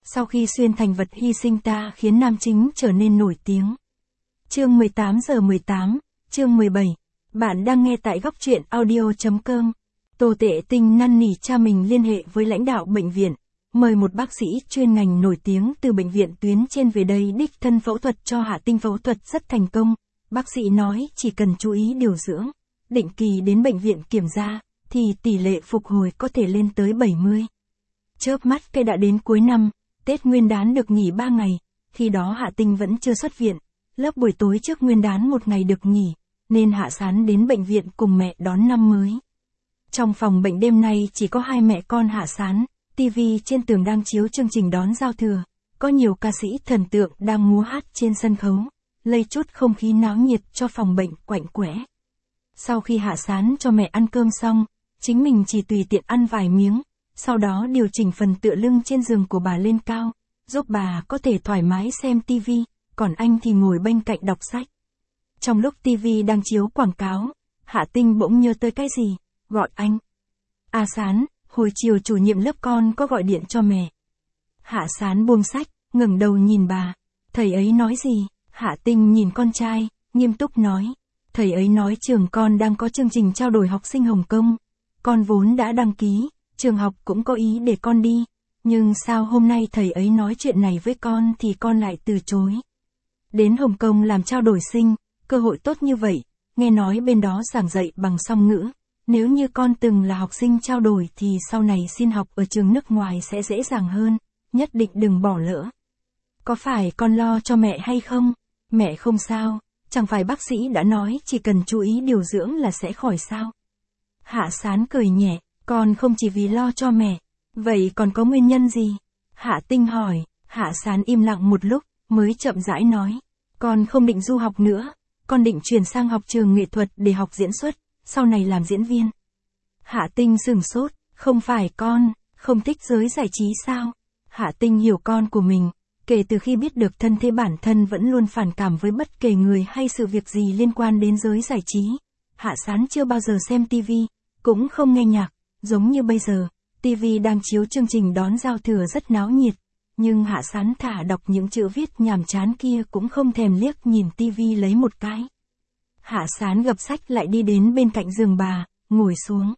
Sau khi xuyên thành vật hy sinh ta khiến nam chính trở nên nổi tiếng. Chương 18:18, chương 17. Bạn đang nghe tại góc truyện audio.com. Tô Tệ Tinh năn nỉ cha mình liên hệ với lãnh đạo bệnh viện, mời một bác sĩ chuyên ngành nổi tiếng từ bệnh viện tuyến trên về đây đích thân phẫu thuật cho Hạ Tinh. Phẫu thuật rất thành công, bác sĩ nói chỉ cần chú ý điều dưỡng, định kỳ đến bệnh viện kiểm tra, thì tỷ lệ phục hồi có thể lên tới 70. Chớp mắt cây đã đến cuối năm, Tết Nguyên đán được nghỉ 3 ngày, khi đó Hạ Tinh vẫn chưa xuất viện, lớp buổi tối trước Nguyên đán một ngày được nghỉ, nên Hạ Sán đến bệnh viện cùng mẹ đón năm mới. Trong phòng bệnh đêm nay chỉ có hai mẹ con Hạ Sán, tivi trên tường đang chiếu chương trình đón giao thừa, có nhiều ca sĩ thần tượng đang múa hát trên sân khấu, lây chút không khí náo nhiệt cho phòng bệnh quạnh quẽ. Sau khi Hạ Sán cho mẹ ăn cơm xong, chính mình chỉ tùy tiện ăn vài miếng, sau đó điều chỉnh phần tựa lưng trên giường của bà lên cao, giúp bà có thể thoải mái xem tivi, còn anh thì ngồi bên cạnh đọc sách. Trong lúc tivi đang chiếu quảng cáo, Hạ Tinh bỗng nhớ tới cái gì, gọi anh. A Sán, hồi chiều chủ nhiệm lớp con có gọi điện cho mẹ. Hạ Sán buông sách, ngẩng đầu nhìn bà. Thầy ấy nói gì? Hạ Tinh nhìn con trai, nghiêm túc nói. Thầy ấy nói trường con đang có chương trình trao đổi học sinh Hồng Kông. Con vốn đã đăng ký, trường học cũng có ý để con đi. Nhưng sao hôm nay thầy ấy nói chuyện này với con thì con lại từ chối. Đến Hồng Kông làm trao đổi sinh, cơ hội tốt như vậy, nghe nói bên đó giảng dạy bằng song ngữ. Nếu như con từng là học sinh trao đổi thì sau này xin học ở trường nước ngoài sẽ dễ dàng hơn, nhất định đừng bỏ lỡ. Có phải con lo cho mẹ hay không? Mẹ không sao, chẳng phải bác sĩ đã nói chỉ cần chú ý điều dưỡng là sẽ khỏi sao? Hạ Sán cười nhẹ, con không chỉ vì lo cho mẹ, vậy còn có nguyên nhân gì? Hạ Tinh hỏi, Hạ Sán im lặng một lúc, mới chậm rãi nói, con không định du học nữa, con định chuyển sang học trường nghệ thuật để học diễn xuất, sau này làm diễn viên. Hạ Tinh sửng sốt, không phải con không thích giới giải trí sao? Hạ Tinh hiểu con của mình, kể từ khi biết được thân thế bản thân vẫn luôn phản cảm với bất kể người hay sự việc gì liên quan đến giới giải trí. Hạ Sán chưa bao giờ xem tivi, cũng không nghe nhạc, giống như bây giờ, tivi đang chiếu chương trình đón giao thừa rất náo nhiệt, nhưng Hạ Sán thả đọc những chữ viết nhàm chán kia cũng không thèm liếc nhìn tivi lấy một cái. Hạ Sán gập sách lại đi đến bên cạnh giường bà, ngồi xuống.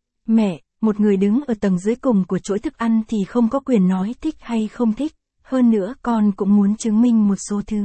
Mẹ, một người đứng ở tầng dưới cùng của chuỗi thức ăn thì không có quyền nói thích hay không thích, hơn nữa con cũng muốn chứng minh một số thứ.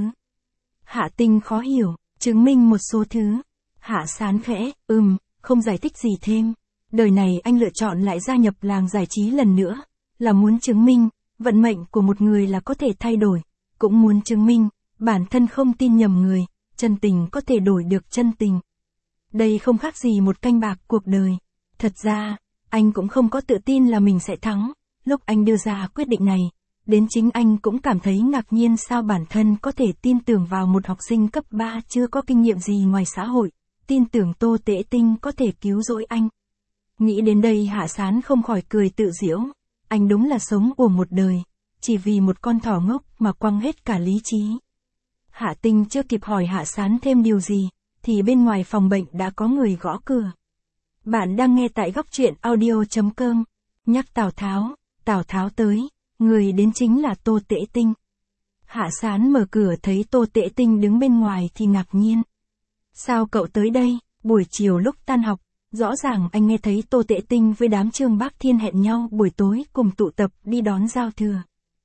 Hạ Tinh khó hiểu, chứng minh một số thứ. Hạ Sán khẽ, không giải thích gì thêm. Đời này anh lựa chọn lại gia nhập làng giải trí lần nữa, là muốn chứng minh, vận mệnh của một người là có thể thay đổi, cũng muốn chứng minh, bản thân không tin nhầm người. Chân tình có thể đổi được chân tình. Đây không khác gì một canh bạc cuộc đời. Thật ra, anh cũng không có tự tin là mình sẽ thắng. Lúc anh đưa ra quyết định này, đến chính anh cũng cảm thấy ngạc nhiên sao bản thân có thể tin tưởng vào một học sinh cấp 3 chưa có kinh nghiệm gì ngoài xã hội. Tin tưởng Tô Tệ Tinh có thể cứu rỗi anh. Nghĩ đến đây Hạ Sán không khỏi cười tự giễu. Anh đúng là sống uổng một đời, chỉ vì một con thỏ ngốc mà quăng hết cả lý trí. Hạ Tinh chưa kịp hỏi Hạ Sán thêm điều gì, thì bên ngoài phòng bệnh đã có người gõ cửa. Bạn đang nghe tại góc truyện audio.com. Nhắc Tào Tháo tới, người đến chính là Tô Tệ Tinh. Hạ Sán mở cửa thấy Tô Tệ Tinh đứng bên ngoài thì ngạc nhiên. Sao cậu tới đây? Buổi chiều lúc tan học, rõ ràng anh nghe thấy Tô Tệ Tinh với đám Trương Bác Thiên hẹn nhau buổi tối cùng tụ tập đi đón giao thừa.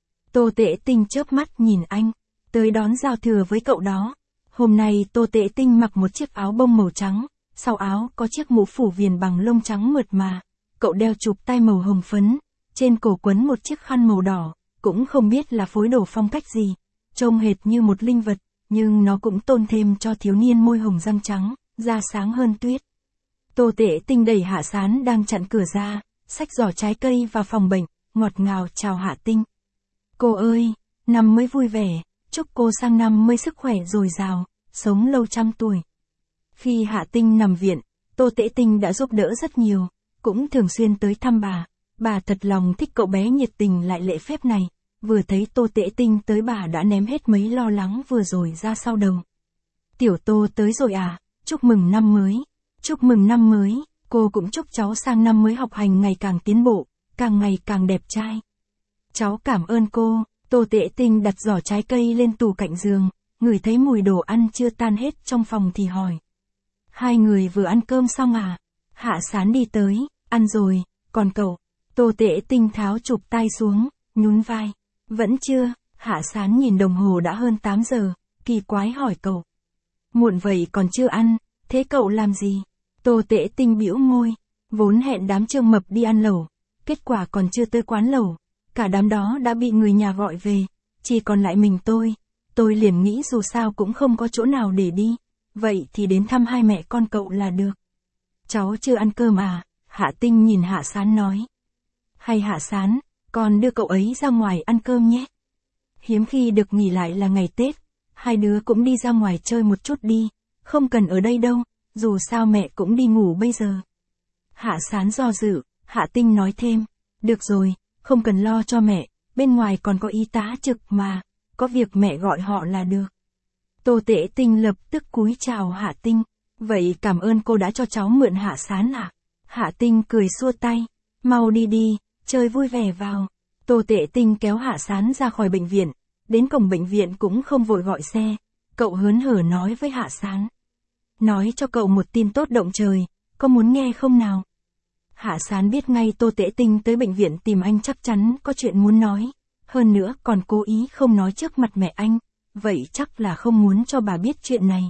Tô Tệ Tinh chớp mắt nhìn anh. Tới đón giao thừa với cậu đó. Hôm nay Tô Tệ Tinh mặc một chiếc áo bông màu trắng, sau áo có chiếc mũ phủ viền bằng lông trắng mượt mà. Cậu đeo chụp tai màu hồng phấn, trên cổ quấn một chiếc khăn màu đỏ, cũng không biết là phối đồ phong cách gì. Trông hệt như một linh vật, nhưng nó cũng tôn thêm cho thiếu niên môi hồng răng trắng, da sáng hơn tuyết. Tô Tệ Tinh đẩy Hạ Sán đang chặn cửa ra, xách giỏ trái cây vào phòng bệnh, ngọt ngào chào Hạ Tinh. Cô ơi, năm mới vui vẻ. Chúc cô sang năm mới sức khỏe dồi dào, sống lâu trăm tuổi. Khi Hạ Tinh nằm viện, Tô Tệ Tinh đã giúp đỡ rất nhiều, cũng thường xuyên tới thăm bà. Bà thật lòng thích cậu bé nhiệt tình lại lễ phép này. Vừa thấy Tô Tệ Tinh tới bà đã ném hết mấy lo lắng vừa rồi ra sau đầu. Tiểu Tô tới rồi à, chúc mừng năm mới. Chúc mừng năm mới, cô cũng chúc cháu sang năm mới học hành ngày càng tiến bộ, càng ngày càng đẹp trai. Cháu cảm ơn cô. Tô Tệ Tinh đặt giỏ trái cây lên tủ cạnh giường, ngửi thấy mùi đồ ăn chưa tan hết trong phòng thì hỏi. Hai người vừa ăn cơm xong à? Hạ Sán đi tới, ăn rồi, còn cậu? Tô Tệ Tinh tháo chụp tay xuống, nhún vai. Vẫn chưa. Hạ Sán nhìn đồng hồ đã hơn 8 giờ, kỳ quái hỏi cậu. Muộn vậy còn chưa ăn, thế cậu làm gì? Tô Tệ Tinh bĩu môi, vốn hẹn đám Trương Mập đi ăn lẩu, kết quả còn chưa tới quán lẩu, cả đám đó đã bị người nhà gọi về, chỉ còn lại mình tôi liền nghĩ dù sao cũng không có chỗ nào để đi, vậy thì đến thăm hai mẹ con cậu là được. Cháu chưa ăn cơm à? Hạ Tinh nhìn Hạ Sán nói. Hay Hạ Sán, con đưa cậu ấy ra ngoài ăn cơm nhé. Hiếm khi được nghỉ lại là ngày Tết, hai đứa cũng đi ra ngoài chơi một chút đi, không cần ở đây đâu, dù sao mẹ cũng đi ngủ bây giờ. Hạ Sán do dự, Hạ Tinh nói thêm, được rồi, không cần lo cho mẹ, bên ngoài còn có y tá trực mà, có việc mẹ gọi họ là được. Tô Tệ Tinh lập tức cúi chào Hạ Tinh, vậy cảm ơn cô đã cho cháu mượn Hạ Sán ạ. Hạ Tinh cười xua tay, mau đi đi, chơi vui vẻ vào. Tô Tệ Tinh kéo Hạ Sán ra khỏi bệnh viện, đến cổng bệnh viện cũng không vội gọi xe, cậu hớn hở nói với Hạ Sán. Nói cho cậu một tin tốt động trời, có muốn nghe không nào? Hạ Sán biết ngay Tô Tệ Tinh tới bệnh viện tìm anh chắc chắn có chuyện muốn nói, hơn nữa còn cố ý không nói trước mặt mẹ anh, vậy chắc là không muốn cho bà biết chuyện này.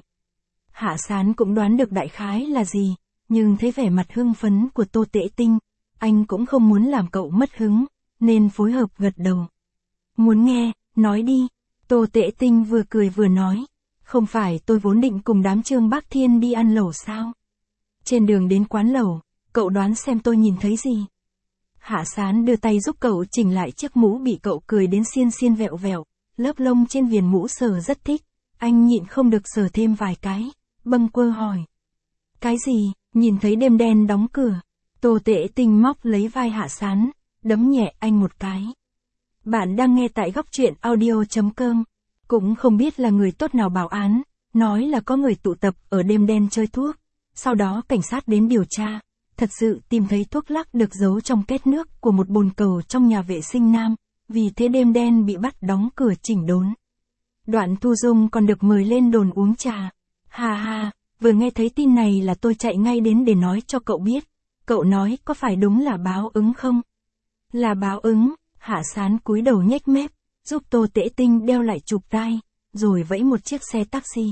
Hạ Sán cũng đoán được đại khái là gì, nhưng thấy vẻ mặt hưng phấn của Tô Tệ Tinh, anh cũng không muốn làm cậu mất hứng, nên phối hợp gật đầu. Muốn nghe, nói đi. Tô Tệ Tinh vừa cười vừa nói, không phải tôi vốn định cùng đám Trương Bác Thiên đi ăn lẩu sao? Trên đường đến quán lẩu, cậu đoán xem tôi nhìn thấy gì? Hạ Sán đưa tay giúp cậu chỉnh lại chiếc mũ bị cậu cười đến xiên xiên vẹo vẹo, lớp lông trên viền mũ sờ rất thích, anh nhịn không được sờ thêm vài cái, bâng quơ hỏi. Cái gì? Nhìn thấy đêm đen đóng cửa, Tô Tệ Tinh móc lấy vai Hạ Sán, đấm nhẹ anh một cái. Bạn đang nghe tại góc truyện audio.com, cũng không biết là người tốt nào báo án, nói là có người tụ tập ở đêm đen chơi thuốc, sau đó cảnh sát đến điều tra, thật sự tìm thấy thuốc lắc được giấu trong két nước của một bồn cầu trong nhà vệ sinh nam, vì thế đêm đen bị bắt đóng cửa chỉnh đốn. Đoạn Thu Dung còn được mời lên đồn uống trà. Ha ha, vừa nghe thấy tin này là tôi chạy ngay đến để nói cho cậu biết. Cậu nói có phải đúng là báo ứng không? Là báo ứng. Hạ Sán cúi đầu nhếch mép, giúp Tô Tệ Tinh đeo lại chụp tai, rồi vẫy một chiếc xe taxi.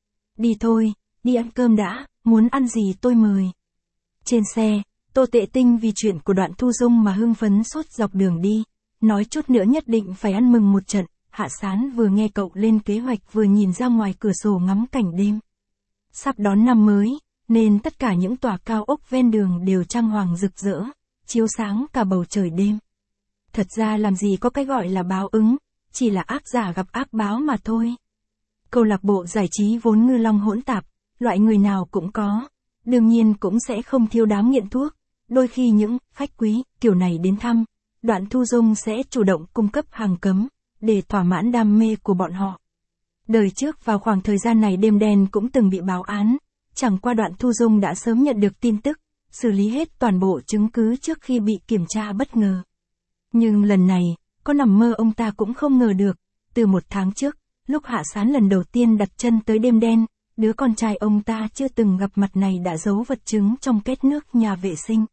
Đi thôi, đi ăn cơm đã, muốn ăn gì tôi mời. Trên xe, Tô Tệ Tinh vì chuyện của Đoạn Thu Dung mà hưng phấn suốt dọc đường đi, nói chút nữa nhất định phải ăn mừng một trận. Hạ Sán vừa nghe cậu lên kế hoạch vừa nhìn ra ngoài cửa sổ ngắm cảnh đêm. Sắp đón năm mới, nên tất cả những tòa cao ốc ven đường đều trang hoàng rực rỡ, chiếu sáng cả bầu trời đêm. Thật ra làm gì có cái gọi là báo ứng, chỉ là ác giả gặp ác báo mà thôi. Câu lạc bộ giải trí vốn ngư long hỗn tạp, loại người nào cũng có, đương nhiên cũng sẽ không thiếu đám nghiện thuốc, đôi khi những khách quý kiểu này đến thăm, Đoạn Thu Dung sẽ chủ động cung cấp hàng cấm, để thỏa mãn đam mê của bọn họ. Đời trước vào khoảng thời gian này đêm đen cũng từng bị báo án, chẳng qua Đoạn Thu Dung đã sớm nhận được tin tức, xử lý hết toàn bộ chứng cứ trước khi bị kiểm tra bất ngờ. Nhưng lần này, có nằm mơ ông ta cũng không ngờ được, từ một tháng trước, lúc Hạ Sán lần đầu tiên đặt chân tới đêm đen, đứa con trai ông ta chưa từng gặp mặt này đã giấu vật chứng trong két nước nhà vệ sinh.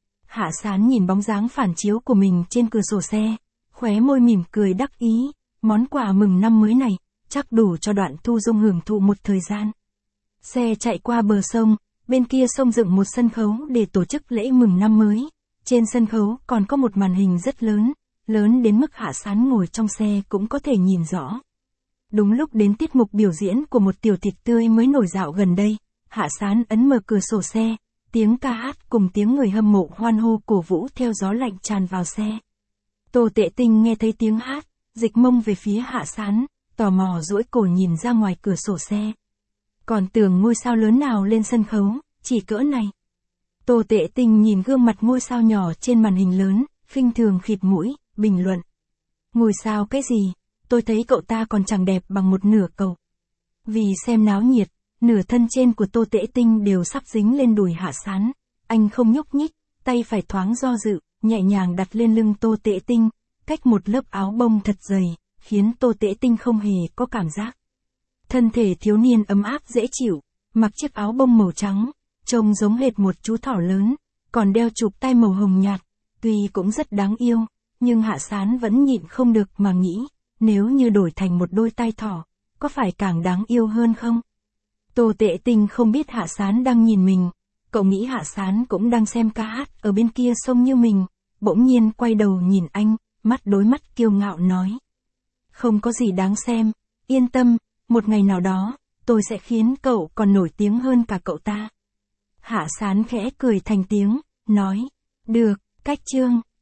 Hạ Sán nhìn bóng dáng phản chiếu của mình trên cửa sổ xe, khóe môi mỉm cười đắc ý, món quà mừng năm mới này, chắc đủ cho Đoạn Thu Dung hưởng thụ một thời gian. Xe chạy qua bờ sông, bên kia sông dựng một sân khấu để tổ chức lễ mừng năm mới. Trên sân khấu còn có một màn hình rất lớn, lớn đến mức Hạ Sán ngồi trong xe cũng có thể nhìn rõ. Đúng lúc đến tiết mục biểu diễn của một tiểu thịt tươi mới nổi dạo gần đây, Hạ Sán ấn mở cửa sổ xe, tiếng ca hát cùng tiếng người hâm mộ hoan hô cổ vũ theo gió lạnh tràn vào xe. Tô Tệ Tinh nghe thấy tiếng hát, dịch mông về phía Hạ Sán, tò mò duỗi cổ nhìn ra ngoài cửa sổ xe. Còn tưởng ngôi sao lớn nào lên sân khấu, chỉ cỡ này. Tô Tệ Tinh nhìn gương mặt ngôi sao nhỏ trên màn hình lớn, khinh thường khịt mũi, bình luận. Ngôi sao cái gì, tôi thấy cậu ta còn chẳng đẹp bằng một nửa cậu. Vì xem náo nhiệt, nửa thân trên của Tô Tệ Tinh đều sắp dính lên đùi Hạ Sán. Anh không nhúc nhích, tay phải thoáng do dự, nhẹ nhàng đặt lên lưng Tô Tệ Tinh, cách một lớp áo bông thật dày, khiến Tô Tễ Tinh không hề có cảm giác. Thân thể thiếu niên ấm áp dễ chịu, mặc chiếc áo bông màu trắng, trông giống hệt một chú thỏ lớn, còn đeo chụp tay màu hồng nhạt, tuy cũng rất đáng yêu, nhưng Hạ Sán vẫn nhịn không được mà nghĩ, nếu như đổi thành một đôi tai thỏ, có phải càng đáng yêu hơn không? Tô Tễ Tinh không biết Hạ Sán đang nhìn mình, cậu nghĩ Hạ Sán cũng đang xem ca hát ở bên kia sông như mình, bỗng nhiên quay đầu nhìn anh, mắt đối mắt kiêu ngạo nói. Không có gì đáng xem, yên tâm, một ngày nào đó, tôi sẽ khiến cậu còn nổi tiếng hơn cả cậu ta. Hạ Sán khẽ cười thành tiếng, nói, được, cách chương.